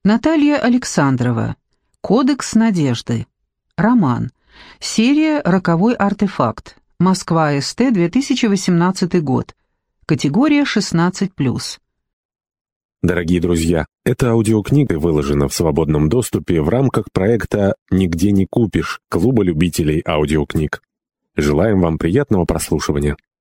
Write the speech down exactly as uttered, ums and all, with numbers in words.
Наталья Александрова. Кодекс надежды. Роман. Серия «Роковой артефакт». Москва, СТ, две тысячи восемнадцатый год. Категория шестнадцать плюс. Дорогие друзья, эта аудиокнига выложена в свободном доступе в рамках проекта «Нигде не купишь» Клуба любителей аудиокниг. Желаем вам приятного прослушивания.